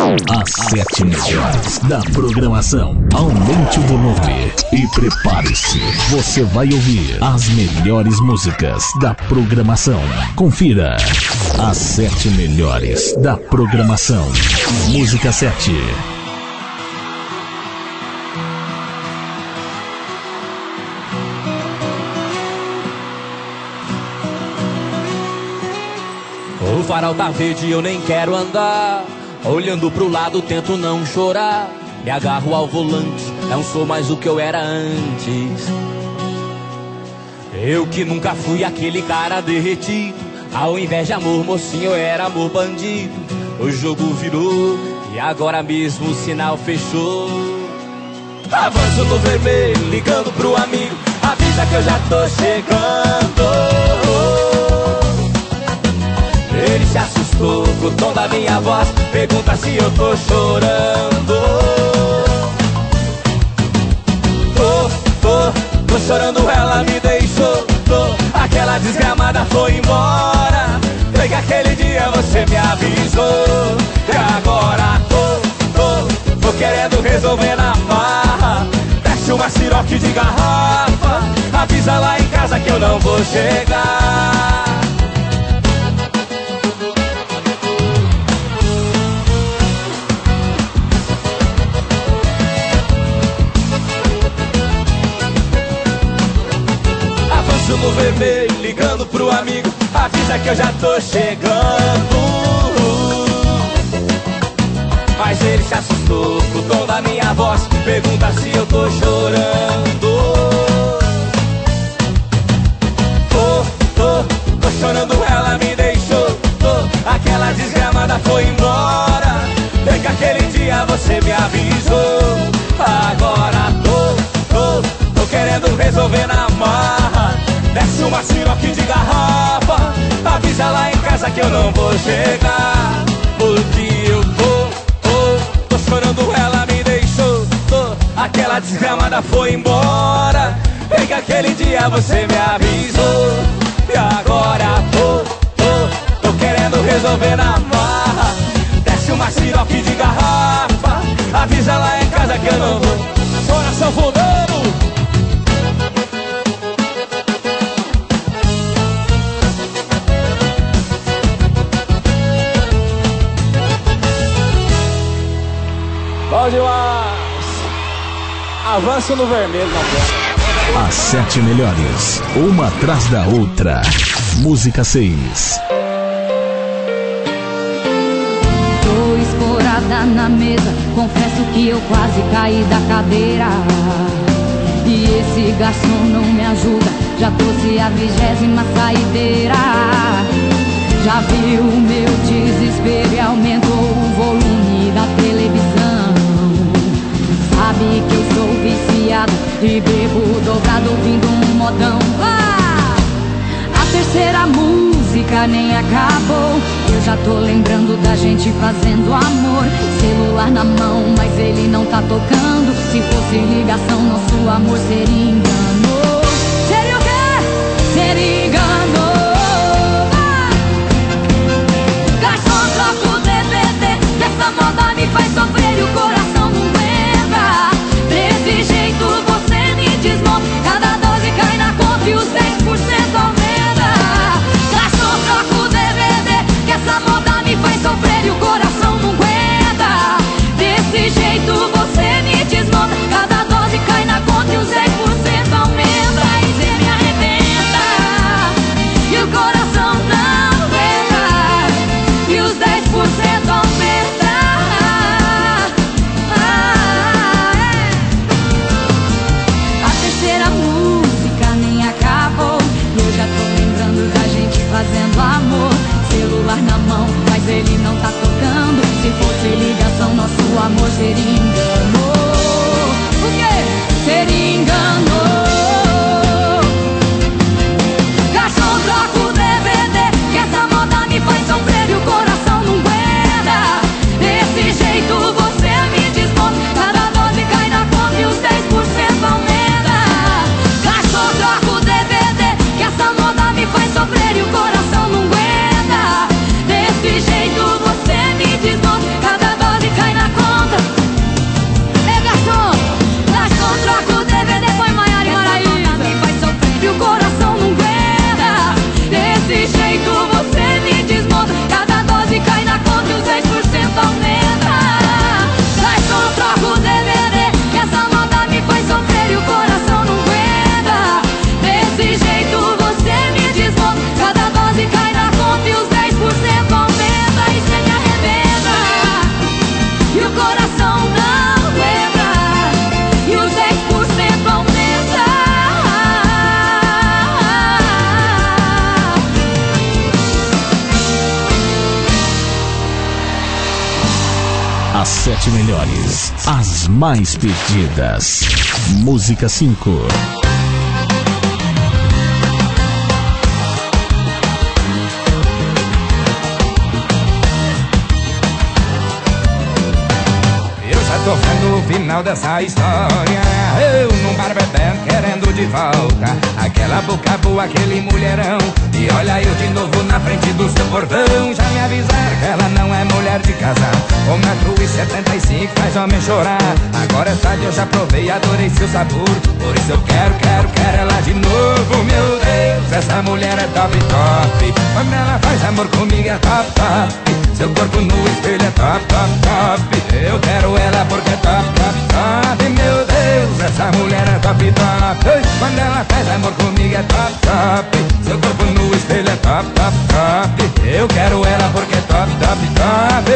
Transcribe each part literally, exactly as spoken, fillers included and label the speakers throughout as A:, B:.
A: As sete melhores da programação. Aumente o volume e prepare-se. Você vai ouvir as melhores músicas da programação. Confira as sete melhores da programação. Música sete.
B: O farol tá verde e eu nem quero andar. Olhando pro lado tento não chorar. Me agarro ao volante, não sou mais o que eu era antes. Eu que nunca fui aquele cara derretido. Ao invés de amor mocinho eu era amor bandido. O jogo virou e agora mesmo o sinal fechou. Avanço no vermelho, ligando pro amigo. Avisa que eu já tô chegando. Ele se assustou com o tom da minha voz. Pergunta se eu tô chorando. Tô, tô, tô chorando, ela me deixou. Tô, aquela desgramada foi embora. Foi que aquele dia você me avisou. E agora tô, tô, tô querendo resolver na marra. Desce uma siroque de garrafa. Avisa lá em casa que eu não vou chegar. No vermelho, ligando pro amigo. Avisa que eu já tô chegando. Mas ele se assustou com o tom da minha voz. Pergunta se eu tô chorando. Tô, tô, tô chorando, ela me deixou. Tô, aquela desgramada foi embora. Bem que aquele dia você me avisou. Agora tô, tô, tô querendo resolver na marra. Desce uma siroque de garrafa. Avisa lá em casa que eu não vou chegar. Porque eu tô, tô, tô chorando, ela me deixou. Tô, aquela desgramada foi embora. Bem que aquele dia você me avisou. E agora tô, tô, tô querendo resolver na marra. Desce uma siroque de garrafa. Avisa lá em casa que eu não vou. Coração fundando. Bom demais! Avanço no vermelho na bola.
A: As sete melhores, uma atrás da outra. Música seis.
C: Tô escorada na mesa, confesso que eu quase caí da cadeira. E esse garçom não me ajuda, já trouxe a vigésima saideira. Já viu o meu desespero e aumentou o volume da televisão. Sabe que eu sou viciado e bebo dobrado ouvindo um modão. Ah! A terceira música nem acabou. Eu já tô lembrando da gente fazendo amor. Celular na mão, mas ele não tá tocando. Se fosse ligação, nosso amor seria engano. Seria o quê? Seria engano. Ah! Garçom, troca o D V D, que essa moda me faz sofrer e o coração não aguenta. Desse jeito você me desmonta. Cada dose cai na conta e os dez por cento aumenta. Garçom, troca o D V D, que essa moda me faz sofrer e o coração não aguenta. Desse jeito você me desmonta. Cada dose cai na conta e os dez por cento aumenta.
A: As sete melhores, as mais pedidas. Música cinco.
B: Tô vendo o final dessa história. Eu num bar bebendo, querendo de volta aquela boca boa, aquele mulherão. E olha eu de novo na frente do seu portão. Já me avisaram que ela não é mulher de casar. Um metro e setenta e cinco faz homem chorar. Agora é tarde, eu já provei, adorei seu sabor. Por isso eu quero, quero, quero ela de novo. Meu Deus, essa mulher é top, top. Quando ela faz amor comigo é top, top. Seu corpo no espelho é top, top, top. Eu quero ela porque é top, top, top. Meu Deus, essa mulher é top, top. Quando ela faz amor comigo é top, top. Seu corpo no espelho é top, top, top. Eu quero ela porque é top, top, top.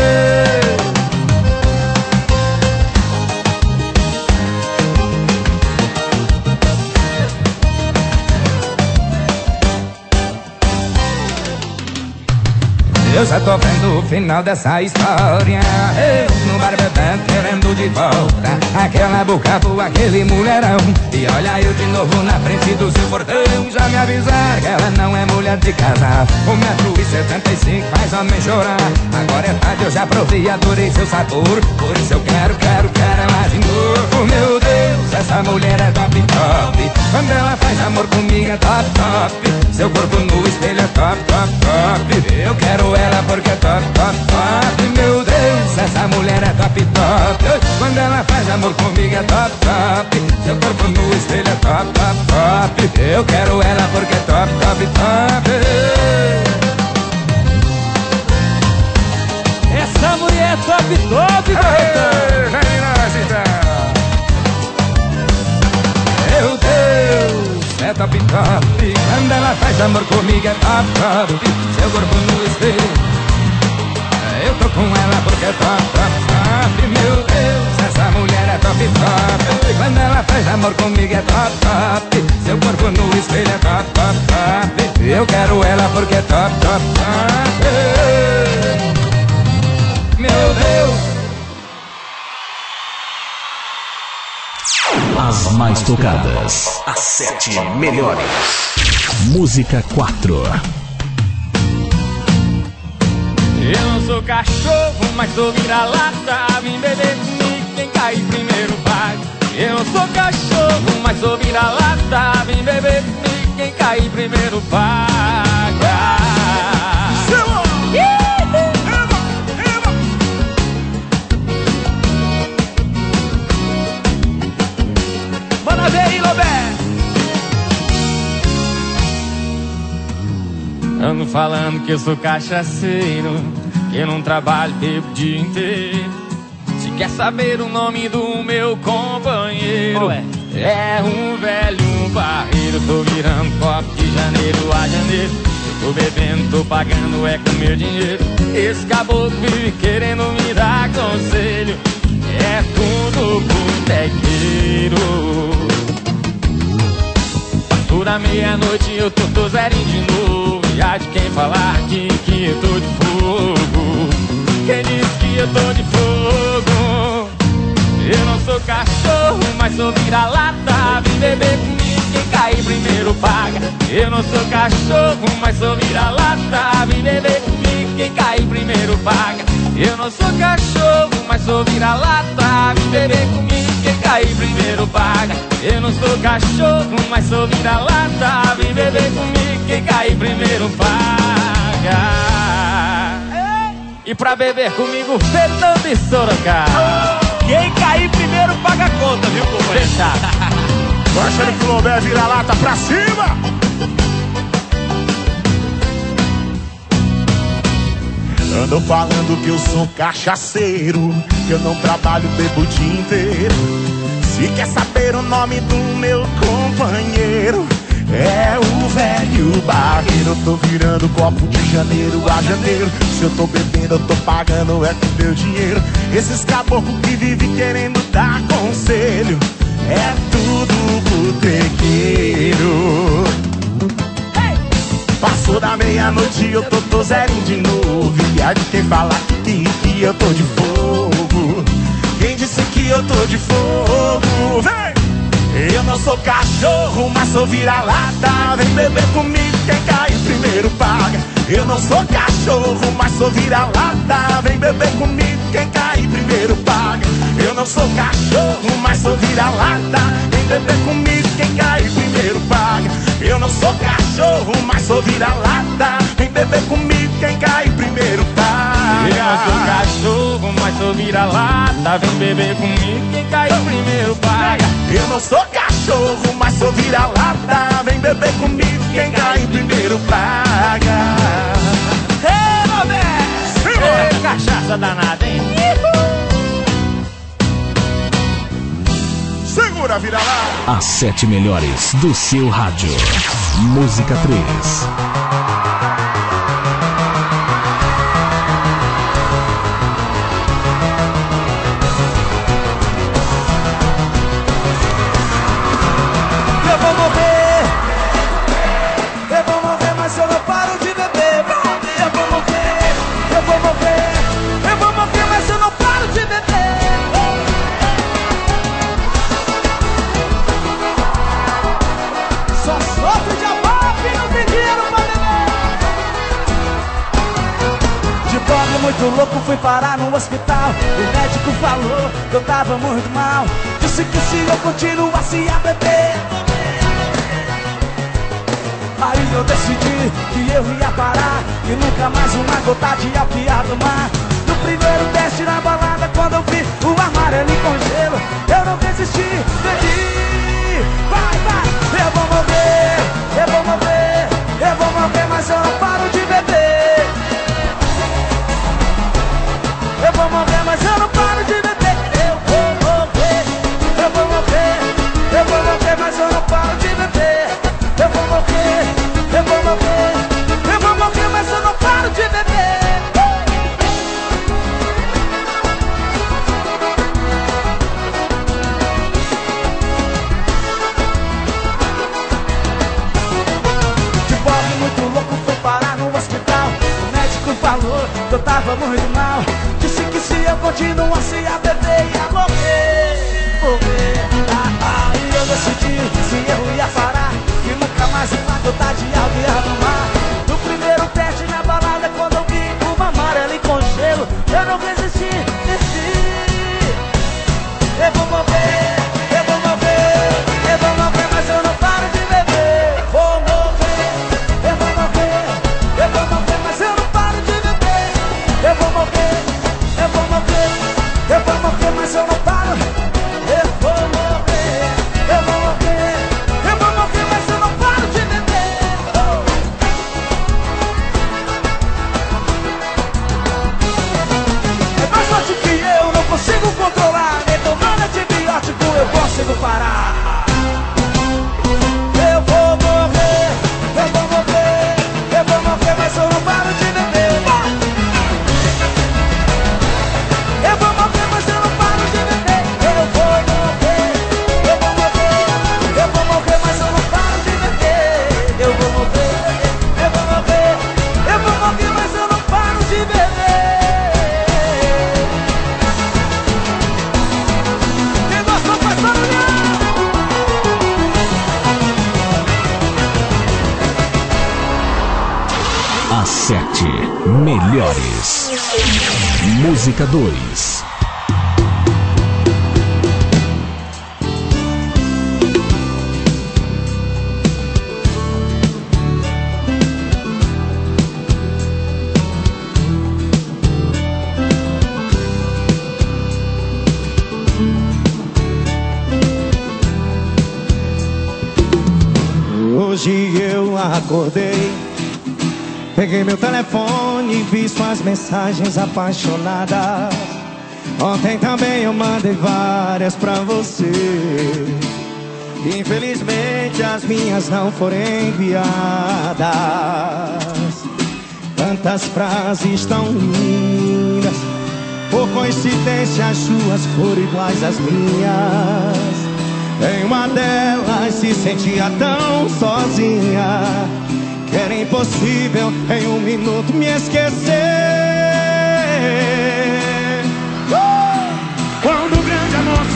B: Eu já tô vendo o final dessa história. Eu no bar bebendo, querendo de volta aquela boca boa, aquele mulherão. E olha eu de novo na frente do seu portão. Já me avisaram que ela não é mulher de casar. Um metro e setenta e cinco faz homem chorar. Agora é tarde, eu já provei, adorei seu sabor. Por isso eu quero, quero, quero ela de novo. Meu Deus, essa mulher é top, top. Quando ela faz amor comigo é top, top. Seu corpo no espelho é top, top, top. Eu quero ela porque é top, top, top. Meu Deus, essa mulher é top, top. Quando ela faz amor comigo é top, top. Seu corpo no espelho é top, top, top. Eu quero ela porque é top, top, top.
D: Essa mulher é top, top, garota.
B: Vem nós então. Meu Deus, é top, top. Quando ela faz amor comigo é top, top. Seu corpo no espelho, eu tô com ela porque é top, top, top. Meu Deus, essa mulher é top, top. Quando ela faz amor comigo é top, top. Seu corpo no espelho é top, top, top. Eu quero ela porque é top, top, top. Meu Deus.
A: As mais tocadas, as sete melhores. Música quatro.
D: Eu não sou cachorro, mas sou vira-lata. Vim beber comigo, quem cair primeiro paga. Eu não sou cachorro, mas sou vira-lata. Vim beber comigo, quem cair primeiro paga. Manda ver aí, Lobé. Ando falando que eu sou cachaceiro, que eu não trabalho, bebo o dia inteiro. Se quer saber o nome do meu companheiro, é? É um velho barreiro. Tô virando copo de janeiro a janeiro. Eu tô bebendo, tô pagando, é com meu dinheiro. Esse caboclo vive querendo me dar conselho. É tudo botequeiro. Toda meia-noite eu tô, tô zerinho de novo. E há de quem falar aqui que eu tô de fogo. Quem disse que eu tô de fogo? Eu não sou cachorro, mas sou vira-lata. Vim beber comigo, quem cair primeiro paga. Eu não sou cachorro, mas sou vira-lata. Vim beber comigo, quem cair primeiro paga. Eu não sou cachorro, mas sou vira-lata. Vim beber comigo, quem cair primeiro paga. Eu não sou cachorro, mas sou vira-lata. Vem beber comigo, quem cair primeiro paga. E pra beber comigo, Fernando e Sorocaba.
E: Quem cair primeiro paga a conta, viu, companheiro?
D: Fechado.
E: Gosta de Flobé, vira-lata pra cima. Andam falando que eu sou cachaceiro, que eu não trabalho, bebo o dia inteiro. Se quer saber o nome do meu companheiro, é o velho barreiro. Eu tô virando copo de janeiro a janeiro. Se eu tô bebendo, eu tô pagando, é com meu dinheiro. Esses caboclos que vivem querendo dar conselho, é tudo botequeiro. Passou da meia-noite, eu tô, tô zerinho de novo. E há de quem falar que, que eu tô de fogo. eu tô de fogo. Vem! Eu não sou cachorro, mas sou vira-lata. Vem beber comigo, quem cair primeiro paga. Eu não sou cachorro, mas sou vira-lata. Vem beber comigo, quem cair primeiro paga. Eu não sou cachorro, mas sou vira-lata. Vem beber comigo, quem cair primeiro paga. Eu não sou cachorro, mas sou vira-lata. Vem beber comigo, quem cair primeiro paga.
D: Eu não sou cachorro, mas sou vira-lata. Vem beber comigo, quem cair primeiro paga.
E: Eu não sou cachorro, mas sou vira-lata. Vem beber comigo, quem cair primeiro paga.
D: Ei, Roberto! Ei, cachaça danada, hein?
E: Segura, vira-lata.
A: As sete melhores do seu rádio. Música três.
B: Eu vou morrer, eu vou morrer, mas eu não paro de beber. Eu vou morrer, eu vou morrer, eu vou morrer, mas eu não paro de beber. Só sofre de amor que não tem dinheiro pra beber. De pobre muito louco fui parar no hospital. O médico falou que eu tava muito mal. Disse que se eu continuasse a beber, aí eu decidi que eu ia parar, e nunca mais uma gota de álcool ia tomar. No primeiro teste na balada, quando eu vi o amarelo com gelo, eu não resisti, bebi. Vai, vai, eu vou morrer, eu vou morrer, eu vou morrer, mas eu não paro de beber. Eu vou morrer, mas eu não paro de beber. Eu vou morrer, eu vou morrer, eu vou morrer, mas eu não paro de beber. Eu vou morrer, eu vou morrer, eu vou morrer, mas eu não paro de beber. De pobre muito louco fui parar no hospital. O médico falou que eu tava muito mal. Disse que se eu continuasse a beber ia morrer, morrer. Ah, aí eu decidi se eu ia parar, e nunca mais uma gota de álcool ia tomar. No primeiro teste na balada, quando eu vi uma amarela com gelo, eu não resisti, desci. Eu vou morrer, eu vou morrer, eu vou morrer, mas eu não paro de beber. Vou morrer, eu vou morrer, eu vou morrer, mas eu não paro de beber. Eu vou morrer, eu vou morrer, eu vou morrer, mas eu não paro. Eu vou morrer, eu vou morrer, eu vou morrer, mas eu não paro de beber. Oh. É mais forte que eu, não consigo controlar. Nem tomando antibiótico eu consigo parar. Eu vou morrer, eu vou morrer, eu vou morrer, mas eu não paro de beber. Eu vou morrer, mas eu não paro de beber. Eu vou morrer, eu vou morrer, eu vou morrer, mas eu não paro de beber. Eu vou morrer, eu vou morrer, eu vou morrer, mas eu não paro de beber. Quem gostou faz barulhão.
A: As sete melhores. Música dois.
F: Hoje eu acordei, peguei meu telefone e vi suas mensagens apaixonadas. Ontem também eu mandei várias pra você. Infelizmente as minhas não foram enviadas. Tantas frases tão lindas, por coincidência as suas foram iguais às minhas. Em uma delas se sentia tão sozinha que era impossível em um minuto me esquecer. uh! Quando o grande amor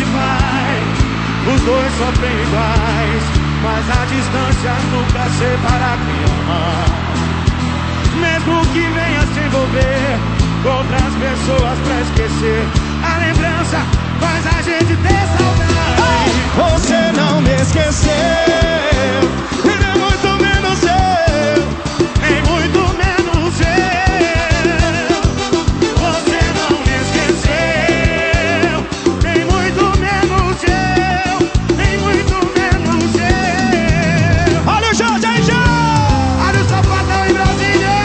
F: sofrem iguais, mas a distância nunca separa quem ama. Mesmo que venha se envolver com outras pessoas pra esquecer, a lembrança faz a gente ter saudade. Você não me esqueceu, e nem muito menos eu, nem muito menos eu. Você não me esqueceu, nem muito menos eu, nem muito menos eu. Olha o Jorge aí, Jorge! Olha o Sapatão em Brasília!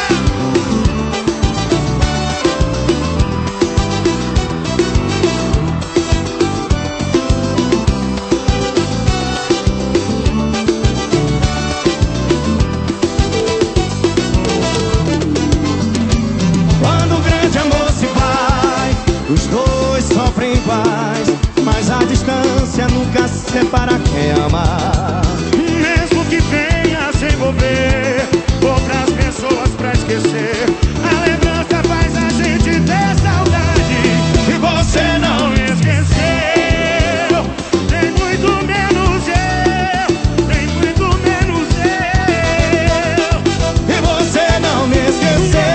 F: Os dois sofrem iguais, mas a distância nunca separa quem ama. Mesmo que venha se envolver outras pessoas pra esquecer, a lembrança faz a gente ter saudade. E você não me esqueceu, nem muito menos eu, nem muito menos eu. E você não me esqueceu.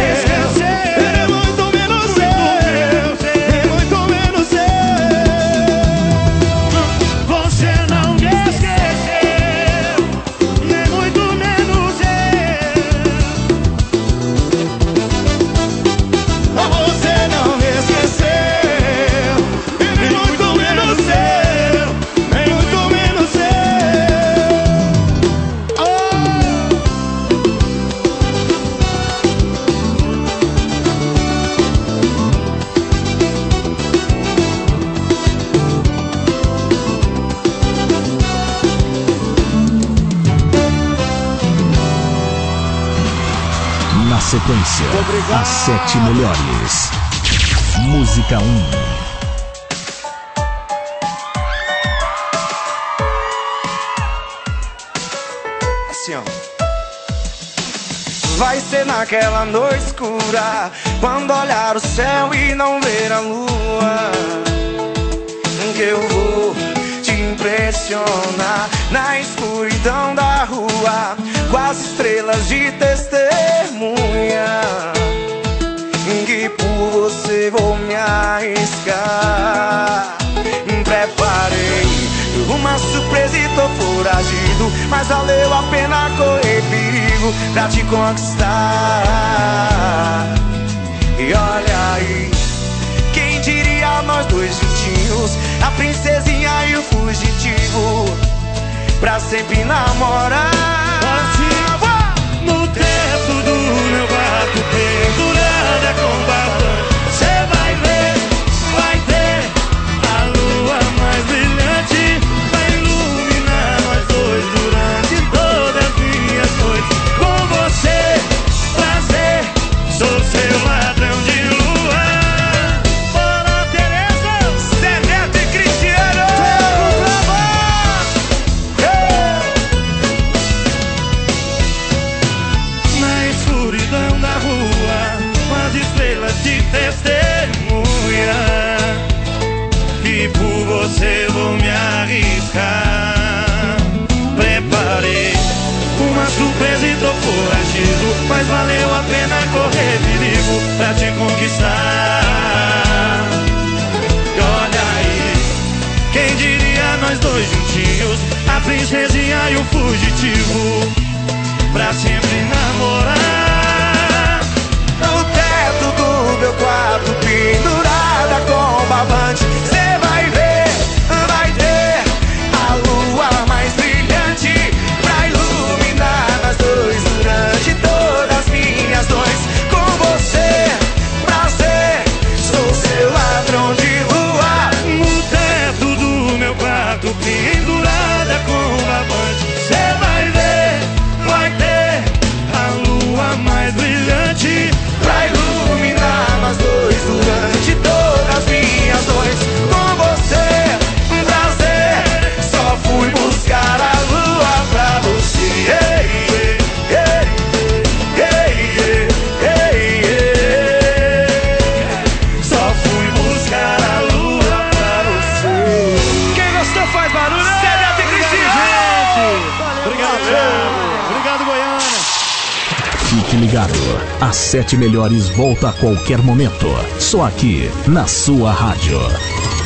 A: Sequência, as sete melhores. Música um.
G: Assim, ó. Vai ser naquela noite escura, quando olhar o céu e não ver a lua, que eu vou te impressionar na escuridão da rua, com as estrelas de testemunha, que por você vou me arriscar. Preparei uma surpresa e tô foragido, mas valeu a pena correr perigo pra te conquistar. E olha aí, quem diria nós dois juntinhos, a princesinha e o fugitivo, pra sempre namorar. No teto do meu quarto, pendurada com barbante, cê vai ver, vai ter a lua mais brilhante, vai iluminar nós dois durante todas as minhas noites. Com você, prazer, sou seu ladrão de lua. Bora, Tereza, Zé Neto e Cristiano! De testemunha, que por você vou me arriscar. Preparei uma surpresa e tô foragido, mas valeu a pena correr perigo pra te conquistar. E olha aí, quem diria nós dois juntinhos, a princesinha e o fugitivo, pra sempre namorar. No teto do meu quarto, pendurada com barbante, cê vai ver, vai ter a lua mais brilhante, pra iluminar nós dois durante todas as minhas noites. Com você, prazer, sou seu ladrão de lua. No teto do meu quarto, pendurada com barbante, cê vai ver, vai ter a lua
A: ligado. As sete melhores volta a qualquer momento. Só aqui, na sua rádio.